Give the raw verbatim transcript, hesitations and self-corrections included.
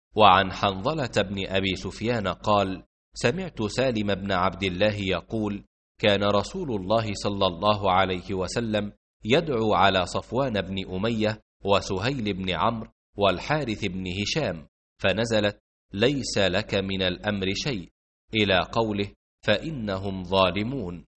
وعن حنظلة بن أبي سفيان قال: سمعت سالم بن عبد الله يقول: كان رسول الله صلى الله عليه وسلم يدعو على صفوان بن أمية وسهيل بن عمرو والحارث بن هشام، فنزلت: ليس لك من الأمر شيء، إلى قوله: فإنهم ظالمون.